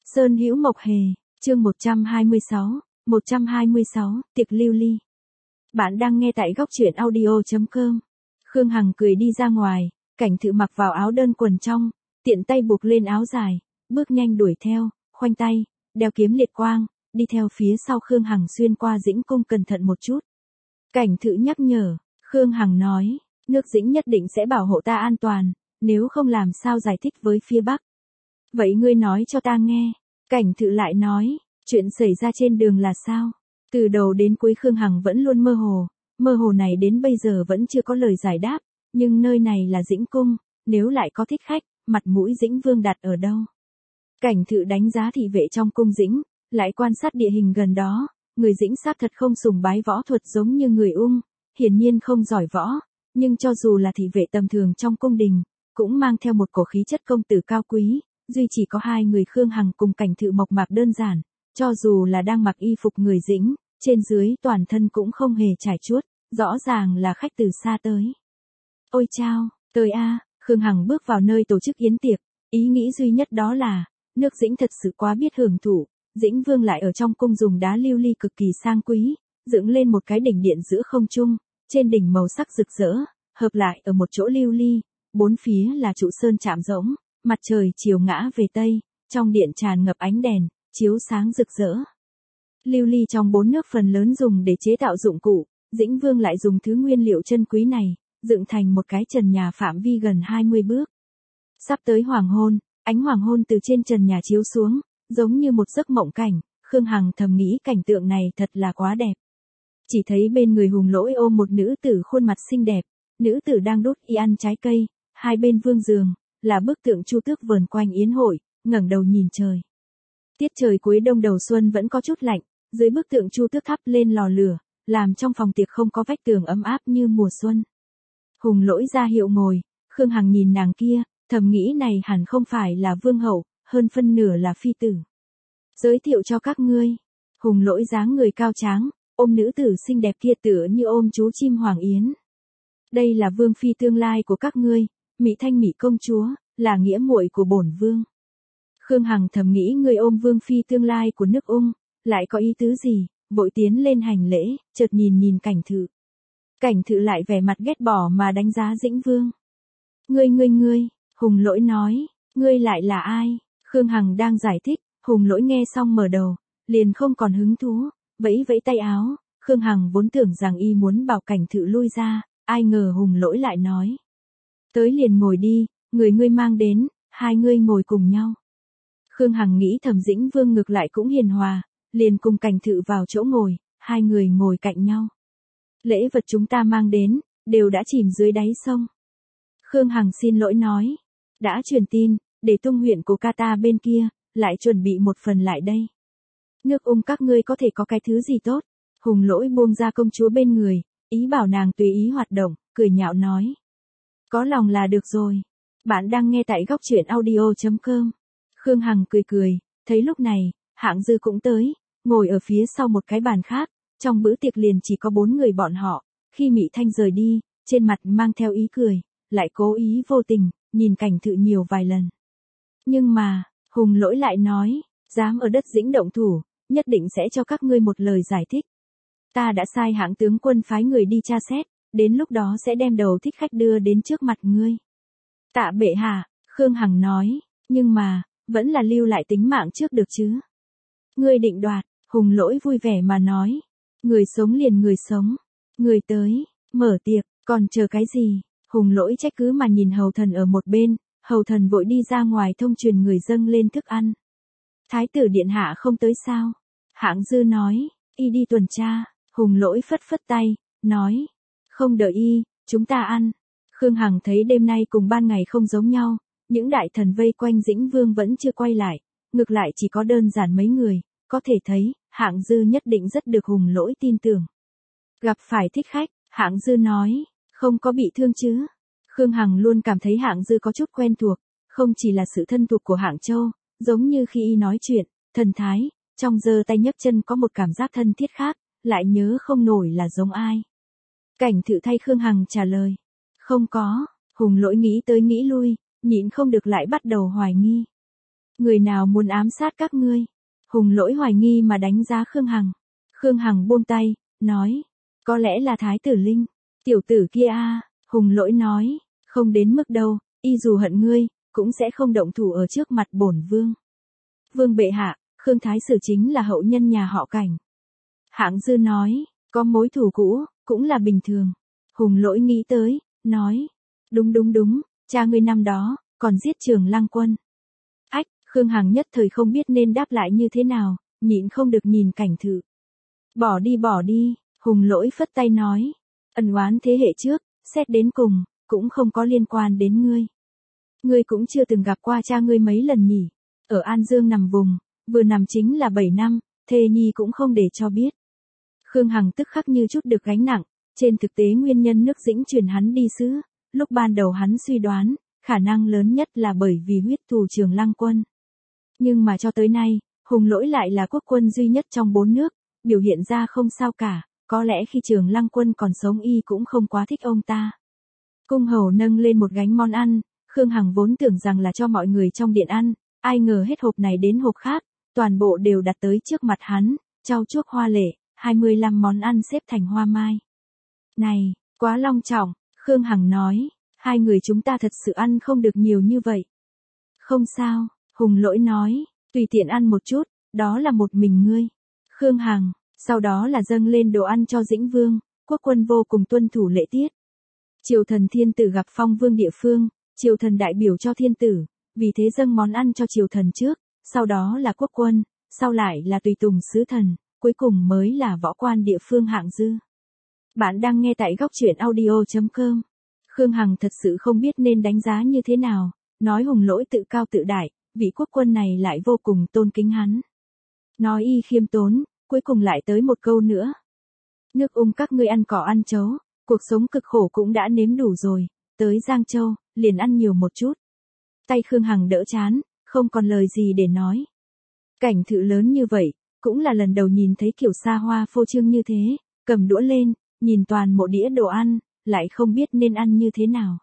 Sơn Hữu Mộc Hề, chương 126, tiệc lưu ly. Bạn đang nghe tại góc truyện audio.com. Khương Hằng cười đi ra ngoài, Cảnh Thự mặc vào áo đơn quần trong, tiện tay buộc lên áo dài, bước nhanh đuổi theo, khoanh tay, đeo kiếm liệt quang, đi theo phía sau Khương Hằng xuyên qua Dĩnh Cung cẩn thận một chút. Cảnh Thự nhắc nhở, Khương Hằng nói, nước Dĩnh nhất định sẽ bảo hộ ta an toàn, nếu không làm sao giải thích với phía Bắc. Vậy ngươi nói cho ta nghe. Cảnh Thự lại nói, chuyện xảy ra trên đường là sao? Từ đầu đến cuối Khương Hằng vẫn luôn mơ hồ này đến bây giờ vẫn chưa có lời giải đáp, nhưng nơi này là Dĩnh Cung, nếu lại có thích khách, mặt mũi Dĩnh Vương đặt ở đâu? Cảnh Thự đánh giá thị vệ trong cung Dĩnh, lại quan sát địa hình gần đó, người Dĩnh xác thật không sùng bái võ thuật giống như người Ung, hiển nhiên không giỏi võ, nhưng cho dù là thị vệ tầm thường trong cung đình, cũng mang theo một cổ khí chất công tử cao quý. Duy chỉ có hai người Khương Hằng cùng Cảnh Thự mộc mạc đơn giản, cho dù là đang mặc y phục người Dĩnh, trên dưới toàn thân cũng không hề trải chuốt, rõ ràng là khách từ xa tới. Ôi chao, tới a, Khương Hằng bước vào nơi tổ chức yến tiệc, ý nghĩ duy nhất đó là, nước Dĩnh thật sự quá biết hưởng thụ, Dĩnh Vương lại ở trong cung dùng đá lưu ly cực kỳ sang quý, dựng lên một cái đỉnh điện giữa không trung, trên đỉnh màu sắc rực rỡ, hợp lại ở một chỗ lưu ly, bốn phía là trụ sơn chạm rỗng. Mặt trời chiều ngã về Tây, trong điện tràn ngập ánh đèn, chiếu sáng rực rỡ. Lưu ly trong bốn nước phần lớn dùng để chế tạo dụng cụ, Dĩnh Vương lại dùng thứ nguyên liệu chân quý này, dựng thành một cái trần nhà phạm vi gần 20 bước. Sắp tới hoàng hôn, ánh hoàng hôn từ trên trần nhà chiếu xuống, giống như một giấc mộng cảnh, Khương Hằng thầm nghĩ cảnh tượng này thật là quá đẹp. Chỉ thấy bên người Hùng Lỗi ôm một nữ tử khuôn mặt xinh đẹp, nữ tử đang đốt y ăn trái cây, hai bên vương giường là bức tượng Chu Tước vờn quanh yến hội, ngẩng đầu nhìn trời. Tiết trời cuối đông đầu xuân vẫn có chút lạnh, dưới bức tượng Chu Tước thắp lên lò lửa, làm trong phòng tiệc không có vách tường ấm áp như mùa xuân. Hùng Lỗi ra hiệu ngồi, Khương Hằng nhìn nàng kia, thầm nghĩ này hẳn không phải là vương hậu, hơn phân nửa là phi tử. Giới thiệu cho các ngươi. Hùng Lỗi dáng người cao tráng, ôm nữ tử xinh đẹp kia tựa như ôm chú chim hoàng yến. Đây là vương phi tương lai của các ngươi. Mỹ Thanh Mỹ công chúa, là nghĩa muội của bổn vương. Khương Hằng thầm nghĩ người ôm vương phi tương lai của nước Ung, lại có ý tứ gì, vội tiến lên hành lễ, chợt nhìn Cảnh Thự. Cảnh Thự lại vẻ mặt ghét bỏ mà đánh giá Dĩnh Vương. Ngươi, Hùng Lỗi nói, ngươi lại là ai? Khương Hằng đang giải thích, Hùng Lỗi nghe xong mở đầu, liền không còn hứng thú, vẫy tay áo, Khương Hằng vốn tưởng rằng y muốn bảo Cảnh Thự lui ra, ai ngờ Hùng Lỗi lại nói. Tới liền ngồi đi, người ngươi mang đến, hai ngươi ngồi cùng nhau. Khương Hằng nghĩ thầm Dĩnh Vương ngược lại cũng hiền hòa, liền cùng Cảnh Thự vào chỗ ngồi, hai người ngồi cạnh nhau. Lễ vật chúng ta mang đến, đều đã chìm dưới đáy sông. Khương Hằng xin lỗi nói, đã truyền tin, để Tung huyện của Kata bên kia, lại chuẩn bị một phần lại đây. Nước Ung các ngươi có thể có cái thứ gì tốt? Hùng Lỗi buông ra công chúa bên người, ý bảo nàng tùy ý hoạt động, cười nhạo nói. Có lòng là được rồi. Bạn đang nghe tại góc truyện audio.com. Khương Hằng cười, thấy lúc này, Hạng Dư cũng tới, ngồi ở phía sau một cái bàn khác, trong bữa tiệc liền chỉ có 4 người bọn họ, khi Mỹ Thanh rời đi, trên mặt mang theo ý cười, lại cố ý vô tình, nhìn Cảnh Thự nhiều vài lần. Nhưng mà, Hùng Lỗi lại nói, dám ở đất Dĩnh động thủ, nhất định sẽ cho các ngươi một lời giải thích. Ta đã sai Hạng tướng quân phái người đi tra xét. Đến lúc đó sẽ đem đầu thích khách đưa đến trước mặt ngươi. Tạ bệ hạ, Khương Hằng nói, nhưng mà, vẫn là lưu lại tính mạng trước được chứ. Ngươi định đoạt, Hùng Lỗi vui vẻ mà nói. Người sống liền người sống. Người tới, mở tiệc, còn chờ cái gì? Hùng Lỗi trách cứ mà nhìn hầu thần ở một bên, hầu thần vội đi ra ngoài thông truyền người dâng lên thức ăn. Thái tử điện hạ không tới sao? Hạng Dư nói, y đi tuần tra. Hùng Lỗi phất tay, nói. Không đợi y, chúng ta ăn. Khương Hằng thấy đêm nay cùng ban ngày không giống nhau, những đại thần vây quanh Dĩnh Vương vẫn chưa quay lại, ngược lại chỉ có đơn giản mấy người, có thể thấy, Hạng Dư nhất định rất được Hùng Lỗi tin tưởng. Gặp phải thích khách, Hạng Dư nói, không có bị thương chứ. Khương Hằng luôn cảm thấy Hạng Dư có chút quen thuộc, không chỉ là sự thân thuộc của Hạng Châu, giống như khi y nói chuyện, thần thái, trong giơ tay nhấc chân có một cảm giác thân thiết khác, lại nhớ không nổi là giống ai. Cảnh Thự thay Khương Hằng trả lời. Không có, Hùng Lỗi nghĩ tới nghĩ lui, nhịn không được lại bắt đầu hoài nghi. Người nào muốn ám sát các ngươi? Hùng Lỗi hoài nghi mà đánh giá Khương Hằng. Khương Hằng buông tay, nói, có lẽ là Thái tử Linh, tiểu tử kia a. Hùng Lỗi nói, không đến mức đâu, y dù hận ngươi, cũng sẽ không động thủ ở trước mặt bổn vương. Vương bệ hạ, Khương Thái Sử chính là hậu nhân nhà họ Cảnh. Hạng Dư nói, có mối thù cũ, cũng là bình thường. Hùng Lỗi nghĩ tới, nói, đúng, cha ngươi năm đó, còn giết Trường Lăng Quân. Ách, Khương Hằng nhất thời không biết nên đáp lại như thế nào, nhịn không được nhìn Cảnh Thự. Bỏ đi, Hùng Lỗi phất tay nói, ân oán thế hệ trước, xét đến cùng, cũng không có liên quan đến ngươi. Ngươi cũng chưa từng gặp qua cha ngươi mấy lần nhỉ, ở An Dương nằm vùng, vừa nằm chính là 7 năm, thê nhi cũng không để cho biết. Khương Hằng tức khắc như chút được gánh nặng, trên thực tế nguyên nhân nước Dĩnh truyền hắn đi sứ, lúc ban đầu hắn suy đoán, khả năng lớn nhất là bởi vì huyết thù Trường Lăng Quân. Nhưng mà cho tới nay, Hùng Lỗi lại là quốc quân duy nhất trong 4 nước, biểu hiện ra không sao cả, có lẽ khi Trường Lăng Quân còn sống y cũng không quá thích ông ta. Cung hầu nâng lên một gánh món ăn, Khương Hằng vốn tưởng rằng là cho mọi người trong điện ăn, ai ngờ hết hộp này đến hộp khác, toàn bộ đều đặt tới trước mặt hắn, trau chuốt hoa lệ, 25 món ăn xếp thành hoa mai. Này, quá long trọng, Khương Hằng nói, hai người chúng ta thật sự ăn không được nhiều như vậy. Không sao, Hùng Lỗi nói, tùy tiện ăn một chút, đó là một mình ngươi. Khương Hằng, sau đó là dâng lên đồ ăn cho Dĩnh Vương, quốc quân vô cùng tuân thủ lễ tiết. Triều thần thiên tử gặp phong vương địa phương, triều thần đại biểu cho thiên tử, vì thế dâng món ăn cho triều thần trước, sau đó là quốc quân, sau lại là tùy tùng sứ thần, cuối cùng mới là võ quan địa phương Hạng Dư. Bạn đang nghe tại góc truyện audio.com. Khương Hằng thật sự không biết nên đánh giá như thế nào, nói Hùng Lỗi tự cao tự đại, vị quốc quân này lại vô cùng tôn kính hắn. Nói y khiêm tốn, cuối cùng lại tới một câu nữa. Nước các ngươi ăn cỏ ăn chấu, cuộc sống cực khổ cũng đã nếm đủ rồi, tới Giang Châu, liền ăn nhiều một chút. Tay Khương Hằng đỡ chán, không còn lời gì để nói. Cảnh Thự lớn như vậy, cũng là lần đầu nhìn thấy kiểu xa hoa phô trương như thế, cầm đũa lên, nhìn toàn một đĩa đồ ăn, lại không biết nên ăn như thế nào.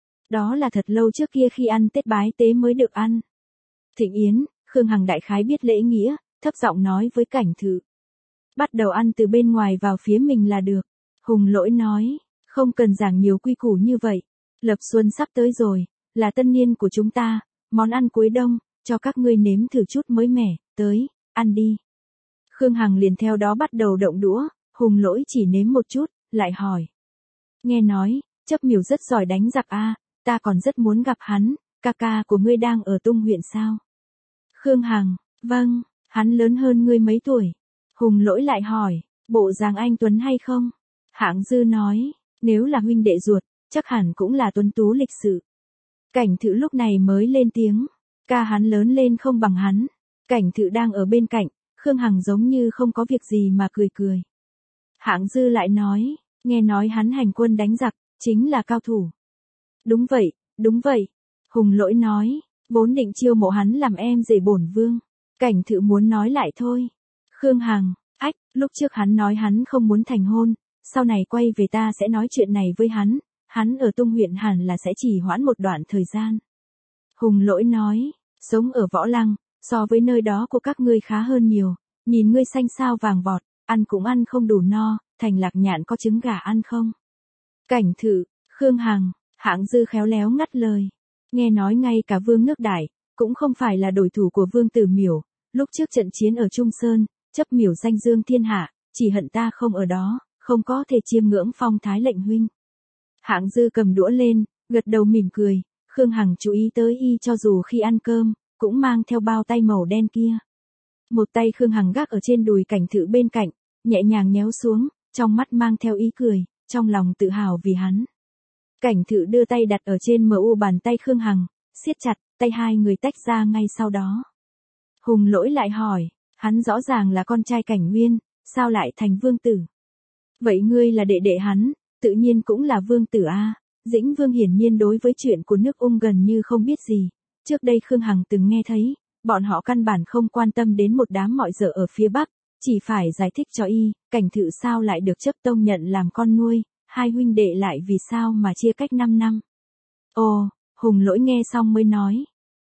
Đó là thật lâu trước kia khi ăn Tết bái tế mới được ăn. Thịnh yến, Khương Hằng đại khái biết lễ nghĩa, thấp giọng nói với Cảnh Thự. Bắt đầu ăn từ bên ngoài vào phía mình là được. Hùng Lỗi nói, không cần giảng nhiều quy củ như vậy. Lập xuân sắp tới rồi, là tân niên của chúng ta, món ăn cuối đông, cho các ngươi nếm thử chút mới mẻ, tới, ăn đi. Khương Hằng liền theo đó bắt đầu động đũa, Hùng Lỗi chỉ nếm một chút, lại hỏi. Nghe nói, Chấp Miểu rất giỏi đánh giặc a, ta còn rất muốn gặp hắn, ca ca của ngươi đang ở Tung huyện sao? Khương Hằng, vâng, hắn lớn hơn ngươi mấy tuổi. Hùng Lỗi lại hỏi, bộ dáng anh tuấn hay không? Hạng Dư nói, nếu là huynh đệ ruột, chắc hẳn cũng là tuấn tú lịch sự. Cảnh Thự lúc này mới lên tiếng, ca hắn lớn lên không bằng hắn. Cảnh Thự đang ở bên cạnh, Khương Hằng giống như không có việc gì mà cười cười. Hạng Dư lại nói, nghe nói hắn hành quân đánh giặc, chính là cao thủ. Đúng vậy, Hùng Lỗi nói, vốn định chiêu mộ hắn làm em rể bổn vương. Cảnh Thự muốn nói lại thôi. Khương Hằng, lúc trước hắn nói hắn không muốn thành hôn, sau này quay về ta sẽ nói chuyện này với hắn ở Tung huyện hẳn là sẽ chỉ hoãn một đoạn thời gian. Hùng Lỗi nói, sống ở Võ Lăng, so với nơi đó của các ngươi khá hơn nhiều, nhìn ngươi xanh xao vàng vọt, ăn cũng ăn không đủ no, Thành Lạc Nhạn có trứng gà ăn không? Cảnh Thự, Khương Hằng, Hạng Dư khéo léo ngắt lời. Nghe nói ngay cả Vương Nước Đại, cũng không phải là đối thủ của Vương Tử Miểu, lúc trước trận chiến ở Trung Sơn, Chấp Miểu danh dương thiên hạ, chỉ hận ta không ở đó, không có thể chiêm ngưỡng phong thái lệnh huynh. Hạng Dư cầm đũa lên, gật đầu mỉm cười, Khương Hằng chú ý tới y cho dù khi ăn cơm, cũng mang theo bao tay màu đen kia. Một tay Khương Hằng gác ở trên đùi Cảnh Thự bên cạnh, nhẹ nhàng nhéo xuống, trong mắt mang theo ý cười, trong lòng tự hào vì hắn. Cảnh Thự đưa tay đặt ở trên mu bàn tay Khương Hằng, siết chặt, tay hai người tách ra ngay sau đó. Hùng Lỗi lại hỏi, hắn rõ ràng là con trai Cảnh Nguyên, sao lại thành vương tử? Vậy ngươi là đệ đệ hắn, tự nhiên cũng là vương tử a. Dĩnh Vương hiển nhiên đối với chuyện của nước gần như không biết gì. Trước đây Khương Hằng từng nghe thấy, bọn họ căn bản không quan tâm đến một đám mọi dở ở phía Bắc, chỉ phải giải thích cho y, Cảnh Thự sao lại được chấp tông nhận làm con nuôi, hai huynh đệ lại vì sao mà chia cách 5 năm. Ồ, Hùng Lỗi nghe xong mới nói,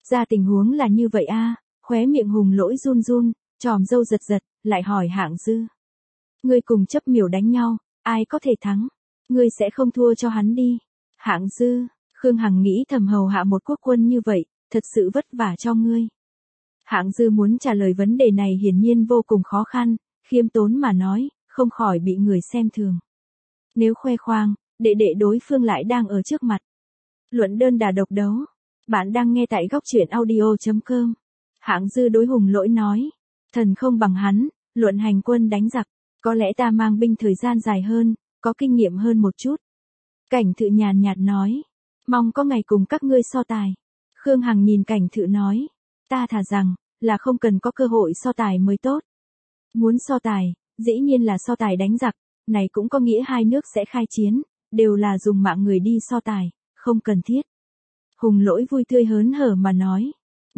Ra tình huống là như vậy a, khóe miệng Hùng Lỗi run run, tròm râu giật giật, lại hỏi Hạng Dư. Ngươi cùng chấp miểu đánh nhau, ai có thể thắng? Ngươi sẽ không thua cho hắn đi. Hạng Dư, Khương Hằng nghĩ thầm hầu hạ một quốc quân như vậy, thật sự vất vả cho ngươi. Hạng Dư muốn trả lời vấn đề này hiển nhiên vô cùng khó khăn, khiêm tốn mà nói, không khỏi bị người xem thường. Nếu khoe khoang, đệ đệ đối phương lại đang ở trước mặt. Luận đơn đà độc đấu. Bạn đang nghe tại góc truyện audio.com. Hạng Dư đối Hùng Lỗi nói. Thần không bằng hắn, luận hành quân đánh giặc. Có lẽ ta mang binh thời gian dài hơn, có kinh nghiệm hơn một chút. Cảnh Thự nhàn nhạt nói. Mong có ngày cùng các ngươi so tài. Khương Hằng nhìn Cảnh Thự nói. Ta thà rằng, là không cần có cơ hội so tài mới tốt. Muốn so tài, dĩ nhiên là so tài đánh giặc, này cũng có nghĩa hai nước sẽ khai chiến, đều là dùng mạng người đi so tài, không cần thiết. Hùng Lỗi vui tươi hớn hở mà nói.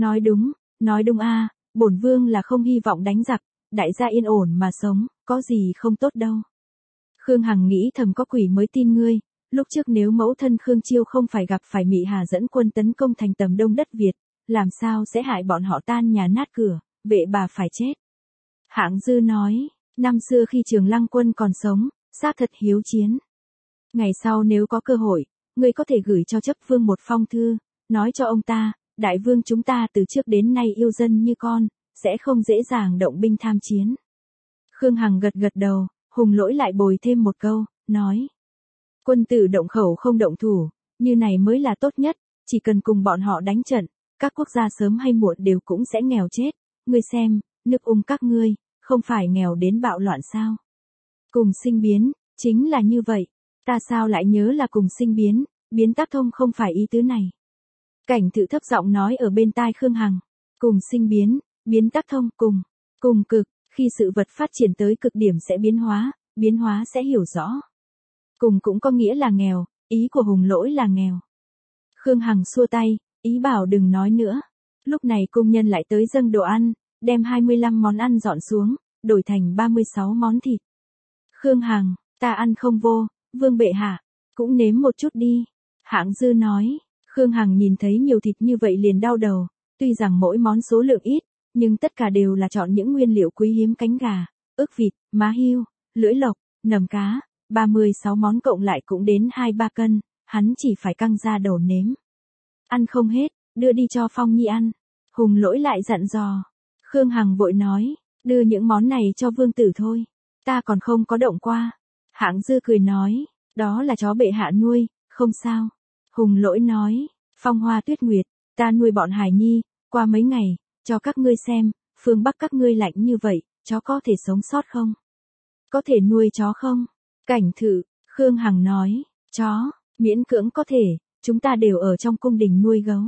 Nói đúng a, bổn vương là không hy vọng đánh giặc, đại gia yên ổn mà sống, có gì không tốt đâu. Khương Hằng nghĩ thầm có quỷ mới tin ngươi, lúc trước nếu mẫu thân Khương Chiêu không phải gặp phải Mị Hà dẫn quân tấn công thành tầm đông đất Việt, làm sao sẽ hại bọn họ tan nhà nát cửa, vệ bà phải chết. Hạng Dư nói, năm xưa khi Trường Lăng quân còn sống, xác thật hiếu chiến. Ngày sau nếu có cơ hội, ngươi có thể gửi cho chấp vương một phong thư, nói cho ông ta, đại vương chúng ta từ trước đến nay yêu dân như con, sẽ không dễ dàng động binh tham chiến. Khương Hằng gật gật đầu, Hùng Lỗi lại bồi thêm một câu, nói. Quân tử động khẩu không động thủ, như này mới là tốt nhất, chỉ cần cùng bọn họ đánh trận, các quốc gia sớm hay muộn đều cũng sẽ nghèo chết. Ngươi xem, nước các ngươi, không phải nghèo đến bạo loạn sao? Cùng sinh biến, chính là như vậy. Ta sao lại nhớ là cùng sinh biến, biến tác thông không phải ý tứ này. Cảnh Thự thấp giọng nói ở bên tai Khương Hằng. Cùng sinh biến, biến tác thông, cùng cực, khi sự vật phát triển tới cực điểm sẽ biến hóa sẽ hiểu rõ. Cùng cũng có nghĩa là nghèo, ý của Hùng Lỗi là nghèo. Khương Hằng xua tay, ý bảo đừng nói nữa. Lúc này công nhân lại tới dâng đồ ăn, đem 25 món ăn dọn xuống, đổi thành 36 món thịt. Khương Hằng, ta ăn không vô, vương bệ hạ, cũng nếm một chút đi. Hạng Dư nói, Khương Hằng nhìn thấy nhiều thịt như vậy liền đau đầu, tuy rằng mỗi món số lượng ít, nhưng tất cả đều là chọn những nguyên liệu quý hiếm cánh gà, ức vịt, má hiêu, lưỡi lộc, nầm cá, 36 món cộng lại cũng đến 2-3 cân, hắn chỉ phải căng ra đầu nếm. Ăn không hết, đưa đi cho Phong Nhi ăn. Hùng Lỗi lại dặn dò. Khương Hằng vội nói, đưa những món này cho vương tử thôi, ta còn không có động qua. Hạng Dư cười nói, đó là chó bệ hạ nuôi, không sao. Hùng Lỗi nói, Phong Hoa Tuyết Nguyệt, ta nuôi bọn hài nhi, qua mấy ngày, cho các ngươi xem, phương Bắc các ngươi lạnh như vậy, chó có thể sống sót không? Có thể nuôi chó không? Cảnh Thự, Khương Hằng nói, chó, miễn cưỡng có thể, chúng ta đều ở trong cung đình nuôi gấu.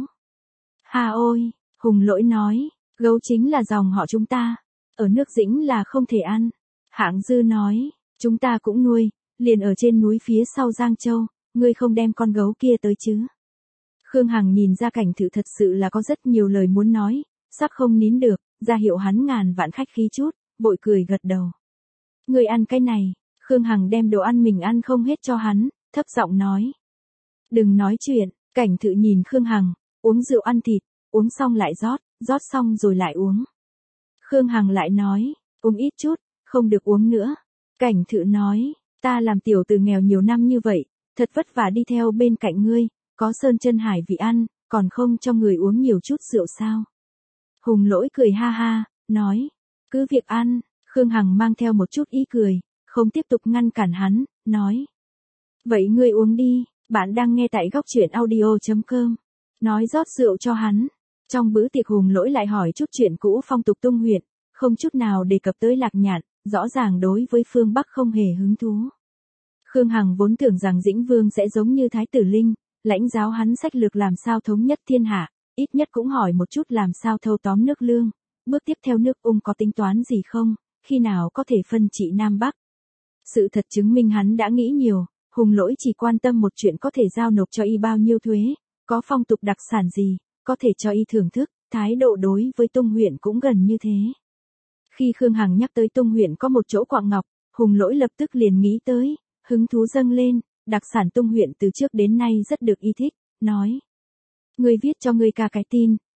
Hà ôi, Hùng Lỗi nói, gấu chính là dòng họ chúng ta, ở nước Dĩnh là không thể ăn. Hạng Dư nói, chúng ta cũng nuôi, liền ở trên núi phía sau Giang Châu, ngươi không đem con gấu kia tới chứ? Khương Hằng nhìn ra Cảnh Thự thật sự là có rất nhiều lời muốn nói, sắp không nín được, ra hiệu hắn ngàn vạn khách khí chút, vội cười gật đầu. Ngươi ăn cái này, Khương Hằng đem đồ ăn mình ăn không hết cho hắn, thấp giọng nói. Đừng nói chuyện, Cảnh Thự nhìn Khương Hằng, uống rượu ăn thịt, uống xong lại rót xong rồi lại uống. Khương Hằng lại nói, uống ít chút, không được uống nữa. Cảnh Thự nói, ta làm tiểu tử nghèo nhiều năm như vậy, thật vất vả đi theo bên cạnh ngươi, có sơn chân hải vị ăn, còn không cho người uống nhiều chút rượu sao? Hùng Lỗi cười ha ha, nói, cứ việc ăn. Khương Hằng mang theo một chút ý cười, không tiếp tục ngăn cản hắn, nói. Vậy ngươi uống đi, bạn đang nghe tại góc truyện audio.com. Nói rót rượu cho hắn. Trong bữa tiệc Hùng Lỗi lại hỏi chút chuyện cũ phong tục Tung huyện, không chút nào đề cập tới Lạc Nhạn, rõ ràng đối với phương Bắc không hề hứng thú. Khương Hằng vốn tưởng rằng Dĩnh Vương sẽ giống như Thái tử Linh, lãnh giáo hắn sách lược làm sao thống nhất thiên hạ, ít nhất cũng hỏi một chút làm sao thâu tóm nước Lương, bước tiếp theo nước có tính toán gì không, khi nào có thể phân trị Nam Bắc. Sự thật chứng minh hắn đã nghĩ nhiều, Hùng Lỗi chỉ quan tâm một chuyện có thể giao nộp cho y bao nhiêu thuế, có phong tục đặc sản gì, có thể cho y thưởng thức, thái độ đối với Tung huyện cũng gần như thế. Khi Khương Hằng nhắc tới Tung huyện có một chỗ quặng ngọc, Hùng Lỗi lập tức liền nghĩ tới, hứng thú dâng lên, đặc sản Tung huyện từ trước đến nay rất được y thích, nói. Ngươi viết cho ngươi ca cái tin,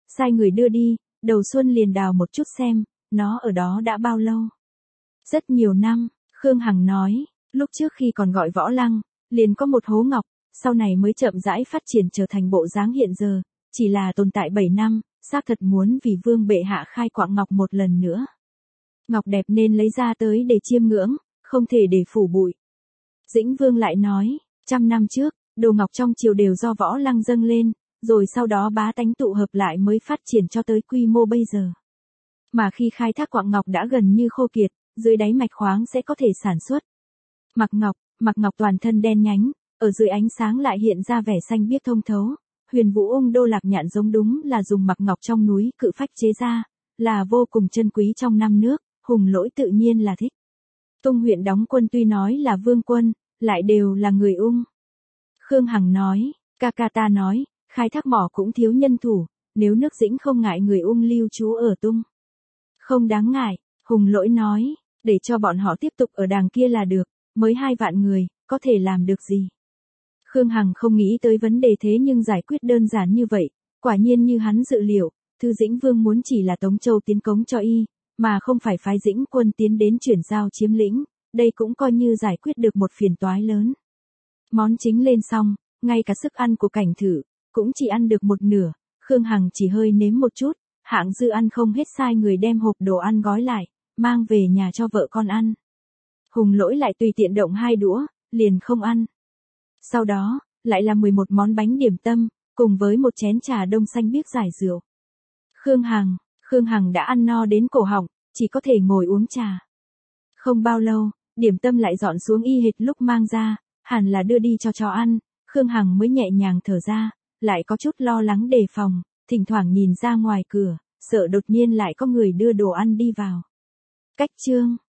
sai người đưa đi, đầu xuân liền đào một chút xem, nó ở đó đã bao lâu. Rất nhiều năm, Khương Hằng nói, lúc trước khi còn gọi Võ Lăng, liền có một hố ngọc, sau này mới chậm rãi phát triển trở thành bộ dáng hiện giờ, chỉ là tồn tại 7 năm, xác thật muốn vì vương bệ hạ khai quạng ngọc một lần nữa. Ngọc đẹp nên lấy ra tới để chiêm ngưỡng, không thể để phủ bụi. Dĩnh Vương lại nói, 100 năm trước, đồ ngọc trong triều đều do Võ Lăng dâng lên, rồi sau đó bá tánh tụ hợp lại mới phát triển cho tới quy mô bây giờ. Mà khi khai thác quạng ngọc đã gần như khô kiệt, dưới đáy mạch khoáng sẽ có thể sản xuất. Mặc ngọc toàn thân đen nhánh, ở dưới ánh sáng lại hiện ra vẻ xanh biếc thông thấu. Huyền Vũ Ung Đô Lạc Nhạn giống đúng là dùng mặc ngọc trong núi Cự Phách chế ra, là vô cùng chân quý trong năm nước, Hùng Lỗi tự nhiên là thích. Tung huyện đóng quân tuy nói là vương quân, lại đều là người Ung. Khương Hằng nói, ca ta nói, khai thác mỏ cũng thiếu nhân thủ, nếu nước Dĩnh không ngại người Ung lưu trú ở Tung. Không đáng ngại, Hùng Lỗi nói, để cho bọn họ tiếp tục ở đàng kia là được, mới 2 vạn người, có thể làm được gì. Khương Hằng không nghĩ tới vấn đề thế nhưng giải quyết đơn giản như vậy, quả nhiên như hắn dự liệu, Thư Dĩnh Vương muốn chỉ là Tống Châu tiến cống cho y, mà không phải phái Dĩnh quân tiến đến chuyển giao chiếm lĩnh, đây cũng coi như giải quyết được một phiền toái lớn. Món chính lên xong, ngay cả sức ăn của Cảnh Thử, cũng chỉ ăn được một nửa, Khương Hằng chỉ hơi nếm một chút, hạng dư ăn không hết sai người đem hộp đồ ăn gói lại, mang về nhà cho vợ con ăn. Hùng Lỗi lại tùy tiện động 2 đũa, liền không ăn. Sau đó, lại là 11 món bánh điểm tâm, cùng với một chén trà đông xanh biếc giải rượu. Khương Hằng đã ăn no đến cổ họng, chỉ có thể ngồi uống trà. Không bao lâu, điểm tâm lại dọn xuống y hệt lúc mang ra, hẳn là đưa đi cho chó ăn, Khương Hằng mới nhẹ nhàng thở ra, lại có chút lo lắng đề phòng, thỉnh thoảng nhìn ra ngoài cửa, sợ đột nhiên lại có người đưa đồ ăn đi vào. Cách chương